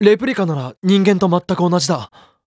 レプリカなら人間と全く同じだ。